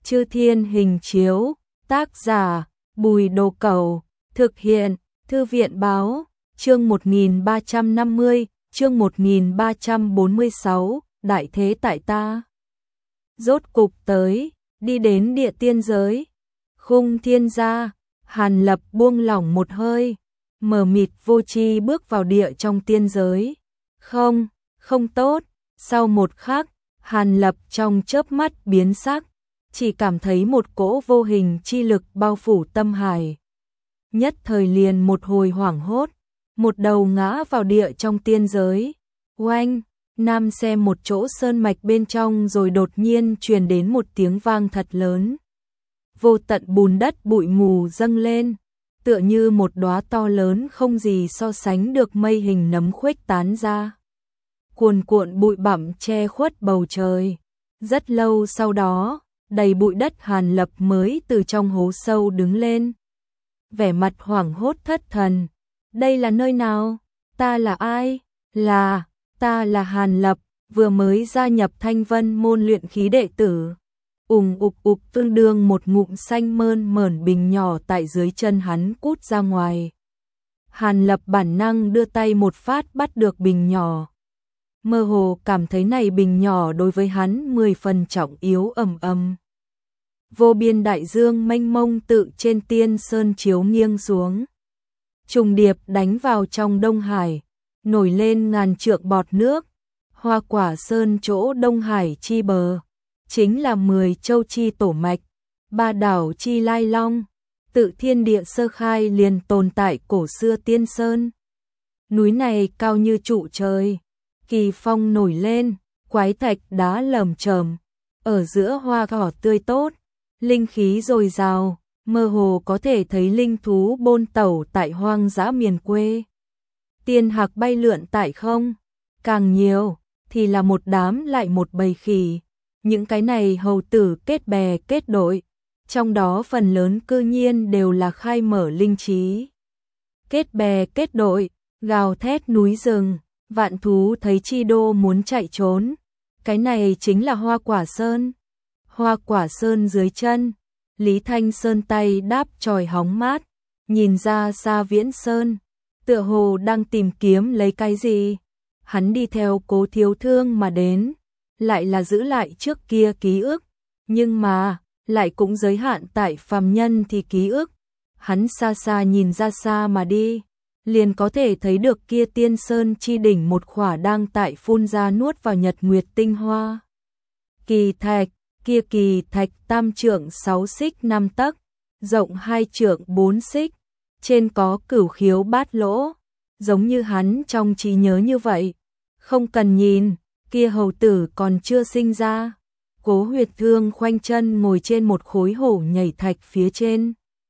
Chư Thiên Hình Chiếu, tác giả Bùi Đồ Cẩu, thực hiện Thư viện Báo, chương 1350, chương 1346, Đại Thế Tại Ta. Rốt cục tới, đi đến địa tiên giới. Khung Thiên gia, Hàn Lập buông lỏng một hơi, mờ mịt vô tri bước vào địa trong tiên giới. Không tốt, sau một khắc, Hàn Lập trong chớp mắt biến sắc, chỉ cảm thấy một cỗ vô hình chi lực bao phủ tâm hải. Nhất thời liền một hồi hoảng hốt, một đầu ngã vào địa trong tiên giới. Oanh, Nam xem một chỗ sơn mạch bên trong rồi đột nhiên truyền đến một tiếng vang thật lớn. Vô tận bùn đất bụi mù dâng lên, tựa như một đóa to lớn không gì so sánh được mây hình nấm khuếch tán ra. Cuồn cuộn bụi bặm che khuất bầu trời. Rất lâu sau đó, đầy bụi đất Hàn Lập mới từ trong hố sâu đứng lên. Vẻ mặt hoảng hốt thất thần. Đây là nơi nào? Ta là ai? Ta là Hàn Lập, vừa mới gia nhập Thanh Vân môn luyện khí đệ tử. Ục tương đương một ngụm xanh mơn mởn bình nhỏ tại dưới chân hắn cút ra ngoài. Hàn Lập bản năng đưa tay một phát bắt được bình nhỏ. Mơ hồ cảm thấy này bình nhỏ đối với hắn 10 phần trọng yếu. Vô biên đại dương mênh mông tự trên tiên sơn chiếu nghiêng xuống. Trùng điệp đánh vào trong Đông Hải, nổi lên ngàn trượng bọt nước. Hoa Quả Sơn chỗ Đông Hải chi bờ, chính là 10 châu chi tổ mạch, 3 đảo chi lai long, tự thiên địa sơ khai liền tồn tại cổ xưa tiên sơn. Núi này cao như trụ trời, kỳ phong nổi lên, quái thạch đá lởm chởm, ở giữa hoa cỏ tươi tốt, linh khí dồi dào, mơ hồ có thể thấy linh thú bôn tẩu tại hoang dã miền quê. Tiên hạc bay lượn tại không, càng nhiều thì là một đám lại một bầy khỉ. Những cái này hầu tử kết bè kết đội, trong đó phần lớn cư nhiên đều là khai mở linh trí. Kết bè kết đội, gào thét núi rừng, vạn thú thấy chi đô muốn chạy trốn. Cái này chính là Hoa Quả Sơn. Hoa Quả Sơn dưới chân, Lý Thanh Sơn tay đáp chòi hóng mát, nhìn ra xa Viễn Sơn, tựa hồ đang tìm kiếm lấy cái gì. Hắn đi theo Cố Thiếu Thương mà đến, lại là giữ lại trước kia ký ức, nhưng mà lại cũng giới hạn tại phàm nhân thì ký ức. Hắn xa xa nhìn ra xa mà đi, liền có thể thấy được kia tiên sơn chi đỉnh một khỏa đang tại phun ra nuốt vào nhật nguyệt tinh hoa. Kỳ thạch, kia kỳ thạch tam trượng 6 xích 5 tấc, rộng 2 trượng 4 xích, trên có cửu khiếu bát lỗ, giống như hắn trong trí nhớ như vậy. Không cần nhìn, kia hầu tử còn chưa sinh ra. Cố Huyệt Thương khoanh chân ngồi trên một khối hổ nhảy thạch phía trên.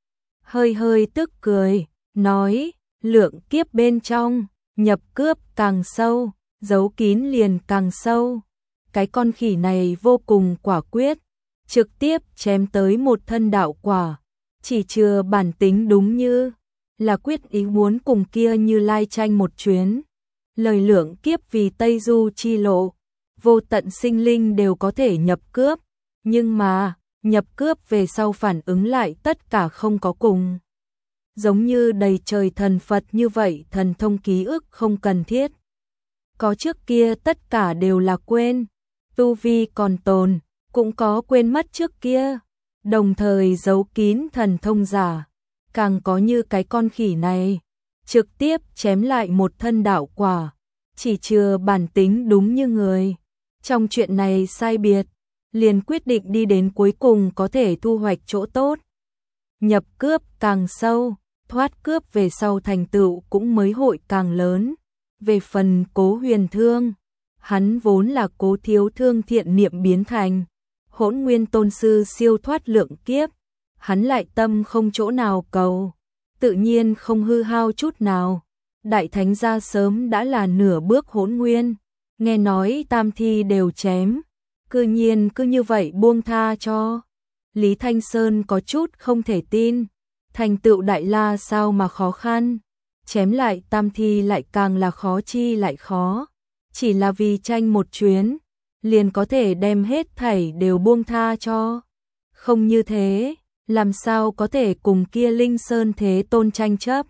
Hơi tức cười, nói, lượng kiếp bên trong, nhập cướp càng sâu, giấu kín liền càng sâu. Cái con khỉ này vô cùng quả quyết, trực tiếp chém tới một thân đạo quả, chỉ chừa bản tính đúng như là quyết ý muốn cùng kia Như Lai tranh một chuyến. Lời lượng kiếp vì Tây Du chi lộ, vô tận sinh linh đều có thể nhập cướp, nhưng mà nhập cướp về sau phản ứng lại tất cả không có cùng. Giống như đầy trời thần Phật như vậy, thần thông ký ức không cần thiết. Có trước kia tất cả đều là quên, tu vi còn tồn, cũng có quên mất trước kia, đồng thời giấu kín thần thông giả. Càng có như cái con khỉ này, trực tiếp chém lại một thân đạo quả, chỉ chừa bản tính đúng như người. Trong chuyện này sai biệt, liền quyết định đi đến cuối cùng có thể thu hoạch chỗ tốt. Nhập cướp càng sâu, thoát cướp về sau thành tựu cũng mới hội càng lớn. Về phần Cố Huyền Thương, hắn vốn là Cố Thiếu Thương thiện niệm biến thành Hỗn Nguyên Tôn Sư siêu thoát lượng kiếp, hắn lại tâm không chỗ nào cầu, tự nhiên không hư hao chút nào. Đại thánh gia sớm đã là nửa bước hỗn nguyên, nghe nói tam thi đều chém, cư nhiên cứ như vậy buông tha cho. Lý Thanh Sơn có chút không thể tin, thành tựu đại la sao mà khó khăn, chém lại tam thi lại càng là khó chi lại khó, chỉ là vì tranh một chuyến, liền có thể đem hết thảy đều buông tha cho. không như thế, làm sao có thể cùng kia Linh Sơn Thế Tôn tranh chấp.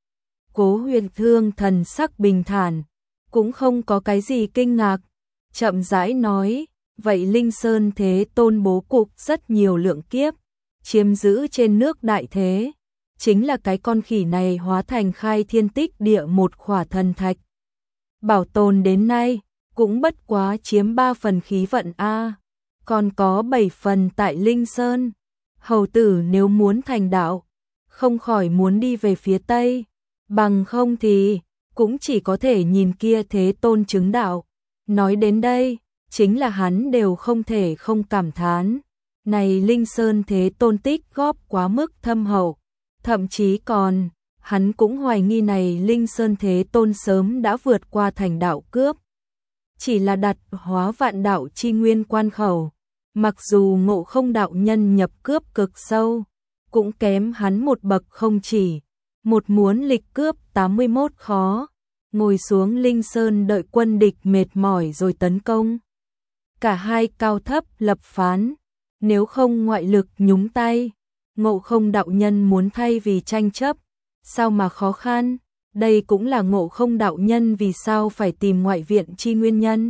Cố Huyền Thương thần sắc bình thản, cũng không có cái gì kinh ngạc, chậm rãi nói, vậy Linh Sơn Thế Tôn bố cục rất nhiều lượng kiếp, chiếm giữ trên nước đại thế, chính là cái con khỉ này hóa thành khai thiên tích địa một khỏa thần thạch. Bảo tồn đến nay, cũng bất quá chiếm 3 phần khí vận A, còn có 7 phần tại Linh Sơn. Hầu tử nếu muốn thành đạo, không khỏi muốn đi về phía Tây, bằng không thì cũng chỉ có thể nhìn kia Thế Tôn chứng đạo. Nói đến đây, chính là hắn đều không thể không cảm thán. Này Linh Sơn Thế Tôn tích góp quá mức thâm hậu, thậm chí còn, hắn cũng hoài nghi này Linh Sơn Thế Tôn sớm đã vượt qua thành đạo cướp. Chỉ là đặt hóa vạn đạo chi nguyên quan khẩu, mặc dù Ngộ Không đạo nhân nhập cướp cực sâu, cũng kém hắn một bậc không chỉ, một muốn lịch cướp 81 khó, ngồi xuống Linh Sơn đợi quân địch mệt mỏi rồi tấn công. Cả hai cao thấp lập phán, nếu không ngoại lực nhúng tay, Ngộ Không đạo nhân muốn thay vì tranh chấp, sao mà khó khăn, đây cũng là Ngộ Không đạo nhân vì sao phải tìm ngoại viện chi nguyên nhân.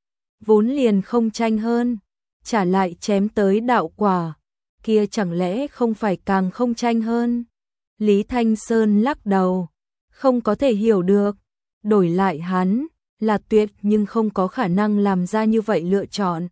Vốn liền không tranh hơn, trả lại chém tới đạo quả, kia chẳng lẽ không phải càng không tranh hơn. Lý Thanh Sơn lắc đầu, không có thể hiểu được, đổi lại hắn, là tuyệt nhưng không có khả năng làm ra như vậy lựa chọn.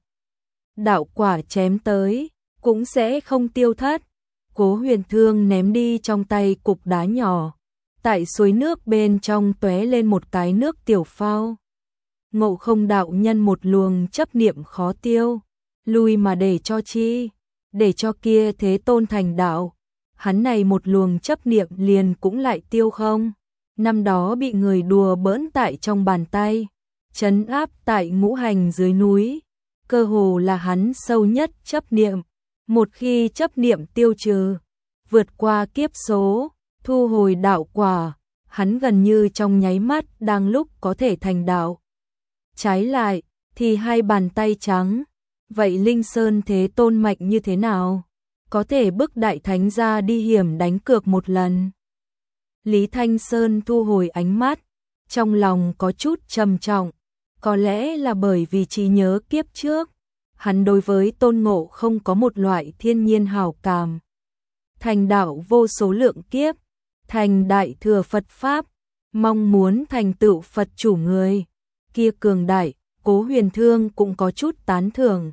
Đạo quả chém tới, cũng sẽ không tiêu thất. Cố Huyền Thương ném đi trong tay cục đá nhỏ, tại suối nước bên trong tóe lên một cái nước tiểu phao. Ngộ Không đạo nhân một luồng chấp niệm khó tiêu, lui mà để cho chi, để cho kia Thế Tôn thành đạo. Hắn này một luồng chấp niệm liền cũng lại tiêu không. Năm đó bị người đùa bỡn tại trong bàn tay, trấn áp tại ngũ hành dưới núi, cơ hồ là hắn sâu nhất chấp niệm. Một khi chấp niệm tiêu trừ, vượt qua kiếp số, thu hồi đạo quả, hắn gần như trong nháy mắt đang lúc có thể thành đạo. Trái lại, thì hai bàn tay trắng, vậy Linh Sơn Thế Tôn mạnh như thế nào? Có thể bức đại thánh ra đi hiểm đánh cược một lần. Lý Thanh Sơn thu hồi ánh mắt, trong lòng có chút trầm trọng, có lẽ là bởi vì trí nhớ kiếp trước, hắn đối với Tôn Ngộ không có một loại thiên nhiên hảo cảm. Thành đạo vô số lượng kiếp, thành đại thừa Phật Pháp, mong muốn thành tựu Phật chủ người, kia cường đại, Cố Huyền Thương cũng có chút tán thưởng.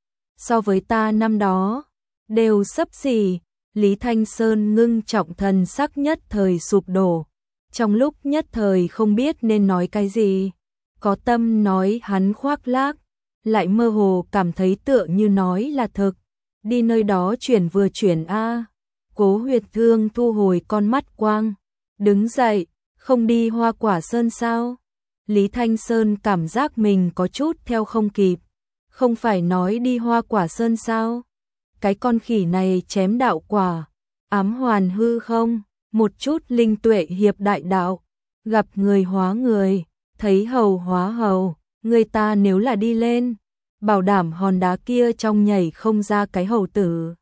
So với ta năm đó, đều xấp xỉ. Lý Thanh Sơn ngưng trọng thần sắc nhất thời sụp đổ, trong lúc nhất thời không biết nên nói cái gì, có tâm nói hắn khoác lác, lại mơ hồ cảm thấy tựa như nói là thực, đi nơi đó chuyển vừa chuyển a. Cố Huyền Thương thu hồi con mắt quang, đứng dậy, không đi Hoa Quả Sơn sao? Lý Thanh Sơn cảm giác mình có chút theo không kịp, không phải nói đi Hoa Quả Sơn sao? Cái con khỉ này chém đạo quả, ám hoàn hư không, một chút linh tuệ hiệp đại đạo, gặp người hóa người, thấy hầu hóa hầu, người ta nếu là đi lên, bảo đảm hòn đá kia trong nhảy không ra cái hầu tử.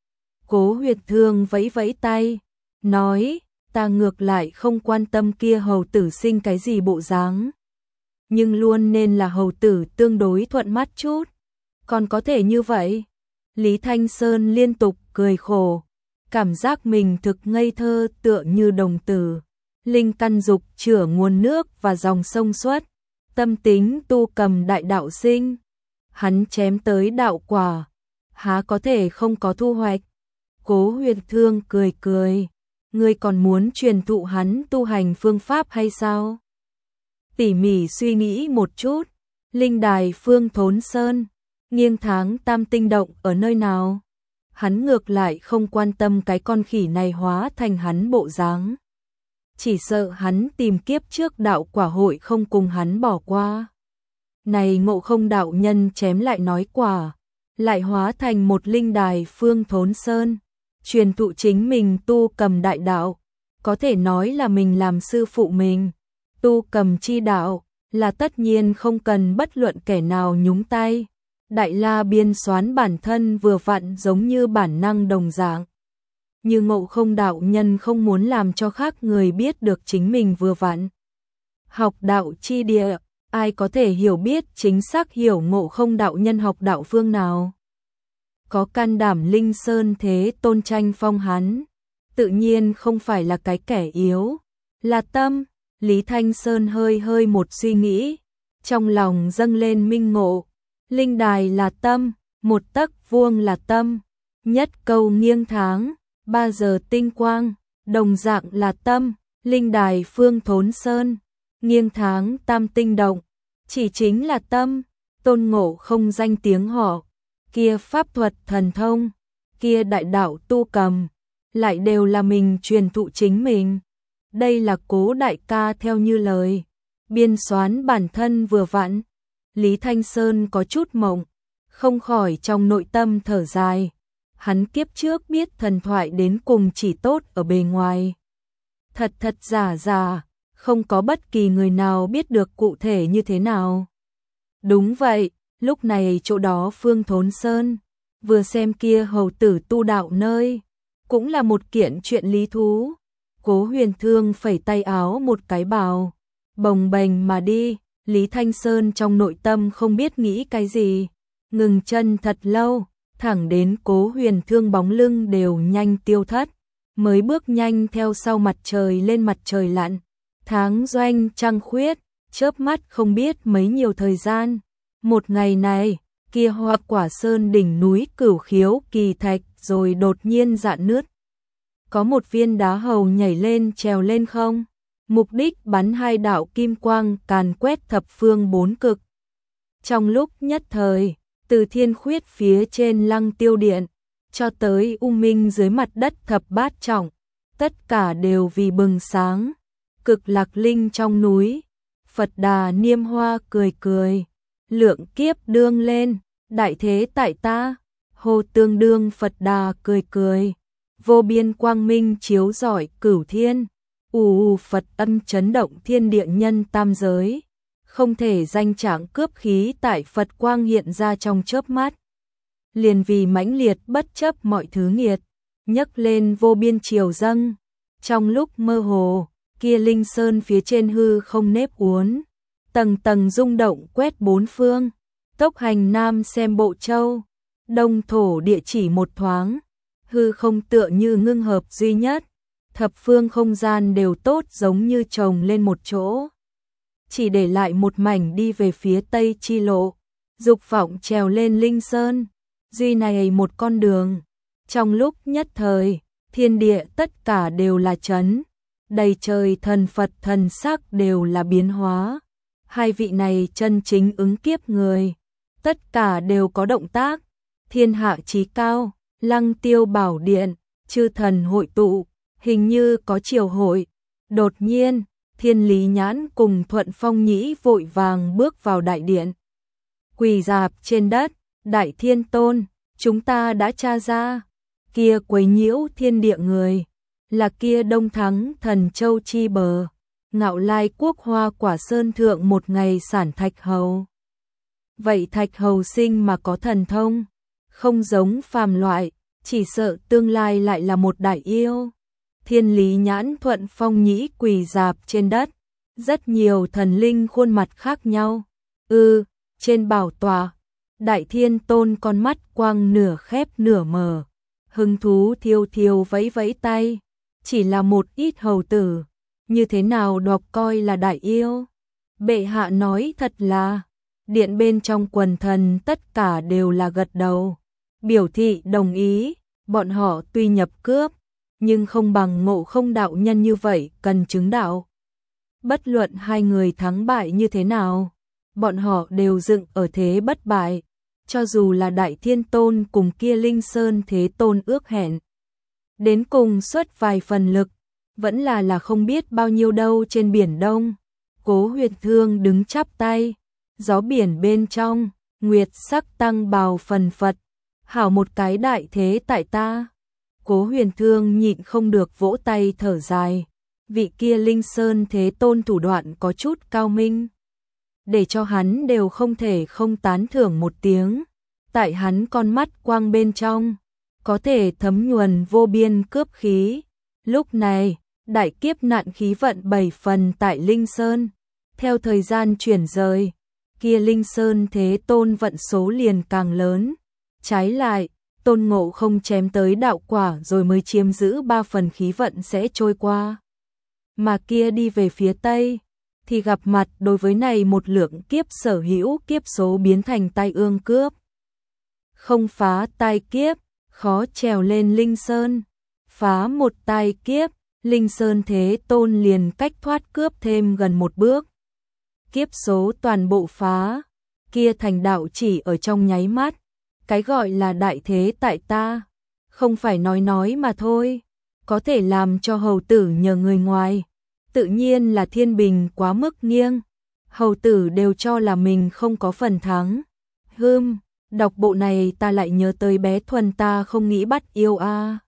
Cố Huyền Thương vẫy vẫy tay, nói, ta ngược lại không quan tâm kia hầu tử sinh cái gì bộ dáng, nhưng luôn nên là hầu tử tương đối thuận mắt chút, còn có thể như vậy. Lý Thanh Sơn liên tục cười khổ, cảm giác mình thực ngây thơ tựa như đồng tử, linh căn dục chữa nguồn nước và dòng sông xuất, tâm tính tu cầm đại đạo sinh. Hắn chém tới đạo quả, há có thể không có thu hoạch. Cố Huyền Thương cười cười, ngươi còn muốn truyền thụ hắn tu hành phương pháp hay sao? Tỉ mỉ suy nghĩ một chút, linh đài Phương Thốn Sơn, nghiêng tháng tam tinh động ở nơi nào? Hắn ngược lại không quan tâm cái con khỉ này hóa thành hắn bộ dáng. Chỉ sợ hắn tìm kiếp trước đạo quả hội không cùng hắn bỏ qua. Này Ngộ Không đạo nhân chém lại nói quả, lại hóa thành một linh đài Phương Thốn Sơn, truyền thụ chính mình tu cầm đại đạo, có thể nói là mình làm sư phụ mình. Tu cầm chi đạo, là tất nhiên không cần bất luận kẻ nào nhúng tay. Đại La biên soán bản thân vừa vặn giống như bản năng đồng dạng. Như Ngộ Không đạo nhân không muốn làm cho khác người biết được chính mình vừa vặn. Học đạo chi địa, ai có thể hiểu biết chính xác hiểu Ngộ Không đạo nhân học đạo phương nào? Có can đảm Linh Sơn Thế Tôn tranh phong hắn, tự nhiên không phải là cái kẻ yếu, là tâm. Lý Thanh Sơn hơi một suy nghĩ, trong lòng dâng lên minh ngộ. Linh đài là tâm, một tấc vuông là tâm, nhất câu nghiêng tháng, 3 giờ tinh quang, đồng dạng là tâm. Linh đài phương thốn sơn, nghiêng tháng tam tinh động, chỉ chính là tâm. Tôn Ngộ Không danh tiếng họ, kia pháp thuật thần thông, kia đại đạo tu cầm, lại đều là mình truyền thụ chính mình. Đây là Cố đại ca theo như lời, biên soán bản thân vừa vặn. Lý Thanh Sơn có chút mộng, không khỏi trong nội tâm thở dài. Hắn kiếp trước biết thần thoại đến cùng chỉ tốt ở bề ngoài. Thật giả, không có bất kỳ người nào biết được cụ thể như thế nào. Đúng vậy, lúc này chỗ đó Phương Thốn Sơn, vừa xem kia hầu tử tu đạo nơi, cũng là một kiện chuyện lý thú. Cố Huyền Thương phẩy tay áo một cái bảo, bồng bềnh mà đi. Lý Thanh Sơn trong nội tâm không biết nghĩ cái gì, ngừng chân thật lâu, thẳng đến Cố Huyền Thương bóng lưng đều nhanh tiêu thất, mới bước nhanh theo sau mặt trời lên mặt trời lặn. Tháng doanh trăng khuyết, chớp mắt không biết mấy nhiều thời gian. Một ngày này, kia Hoa Quả Sơn đỉnh núi Cửu Khiếu kỳ thạch rồi đột nhiên rạn nứt. Có một viên đá hầu nhảy lên trèo lên không, mục đích bắn 2 đạo kim quang càn quét thập phương 4 cực. Trong lúc nhất thời, từ Thiên Khuyết phía trên Lăng Tiêu Điện, cho tới U Minh dưới mặt đất thập bát trọng, tất cả đều vì bừng sáng. Cực Lạc Linh trong núi, Phật Đà Niêm Hoa cười, lượng kiếp đương lên, đại thế tại ta, hồ tương đương. Phật Đà cười, vô biên quang minh chiếu rọi cửu thiên, Phật âm chấn động thiên địa nhân tam giới, không thể danh trạng cướp khí tại Phật quang hiện ra trong chớp mắt. Liền vì mãnh liệt bất chấp mọi thứ nghiệt, nhấc lên vô biên triều dâng. Trong lúc mơ hồ, kia Linh Sơn phía trên hư không nếp uốn, tầng tầng rung động quét bốn phương. Tốc Hành Nam xem Bộ Châu, đông thổ địa chỉ một thoáng, hư không tựa như ngưng hợp duy nhất, thập phương không gian đều tốt giống như chồng lên một chỗ, chỉ để lại một mảnh đi về phía tây chi lộ. Dục vọng trèo lên Linh Sơn, duy này một con đường. Trong lúc nhất thời, thiên địa tất cả đều là chấn, đầy trời thần Phật thần sắc đều là biến hóa. Hai vị này chân chính ứng kiếp người, tất cả đều có động tác. Thiên hạ chí cao, Lăng Tiêu Bảo Điện, chư thần hội tụ, hình như có triều hội. Đột nhiên, Thiên Lý Nhãn cùng Thuận Phong Nhĩ vội vàng bước vào đại điện, quỳ rạp trên đất. Đại Thiên Tôn, chúng ta đã tra ra, kia quấy nhiễu thiên địa người, là kia Đông Thắng Thần Châu chi bờ, Ngạo Lai quốc Hoa Quả Sơn thượng một ngày sản Thạch Hầu. Vậy Thạch Hầu sinh mà có thần thông, không giống phàm loại, chỉ sợ tương lai lại là một đại yêu. Thiên Lý Nhãn Thuận Phong Nhĩ quỳ rạp trên đất, rất nhiều thần linh khuôn mặt khác nhau. Trên bảo tọa, Đại Thiên Tôn con mắt quang nửa khép nửa mở, hứng thú thiêu vẫy vẫy tay. Chỉ là một ít hầu tử, như thế nào đọc coi là đại yêu. Bệ hạ nói thật là, điện bên trong quần thần tất cả đều là gật đầu, biểu thị đồng ý. Bọn họ tuy nhập cướp, nhưng không bằng Ngộ Không đạo nhân như vậy cần chứng đạo. Bất luận hai người thắng bại như thế nào, bọn họ đều dựng ở thế bất bại. Cho dù là Đại Thiên Tôn cùng kia Linh Sơn Thế Tôn ước hẹn, đến cùng xuất vài phần lực, vẫn là không biết bao nhiêu đâu. Trên biển Đông, Cố Huyền Thương đứng chắp tay, gió biển bên trong, nguyệt sắc tăng bào phần phật, hảo một cái đại thế tại ta. Cố Huyền Thương nhịn không được vỗ tay thở dài, vị kia Linh Sơn Thế Tôn thủ đoạn có chút cao minh, để cho hắn đều không thể không tán thưởng một tiếng. tại hắn con mắt quang bên trong, có thể thấm nhuần vô biên cướp khí. Lúc này, đại kiếp nạn khí vận 7 phần tại Linh Sơn. Theo thời gian chuyển rời, kia Linh Sơn Thế Tôn vận số liền càng lớn. Trái lại, Tôn Ngộ Không chém tới đạo quả rồi mới chiếm giữ 3 phần khí vận sẽ trôi qua. Mà kia đi về phía Tây, thì gặp mặt đối với này một lượng kiếp sở hữu kiếp số biến thành tai ương cướp. Không phá tai kiếp, khó trèo lên Linh Sơn. Phá một tai kiếp, Linh Sơn Thế Tôn liền cách thoát cướp thêm gần một bước. Kiếp số toàn bộ phá, kia thành đạo chỉ ở trong nháy mắt. Cái gọi là đại thế tại ta, không phải nói mà thôi, có thể làm cho hầu tử nhờ người ngoài. Tự nhiên là thiên bình quá mức nghiêng, hầu tử đều cho là mình không có phần thắng. Đọc bộ này ta lại nhớ tới bé Thuần ta không nghĩ bắt yêu a.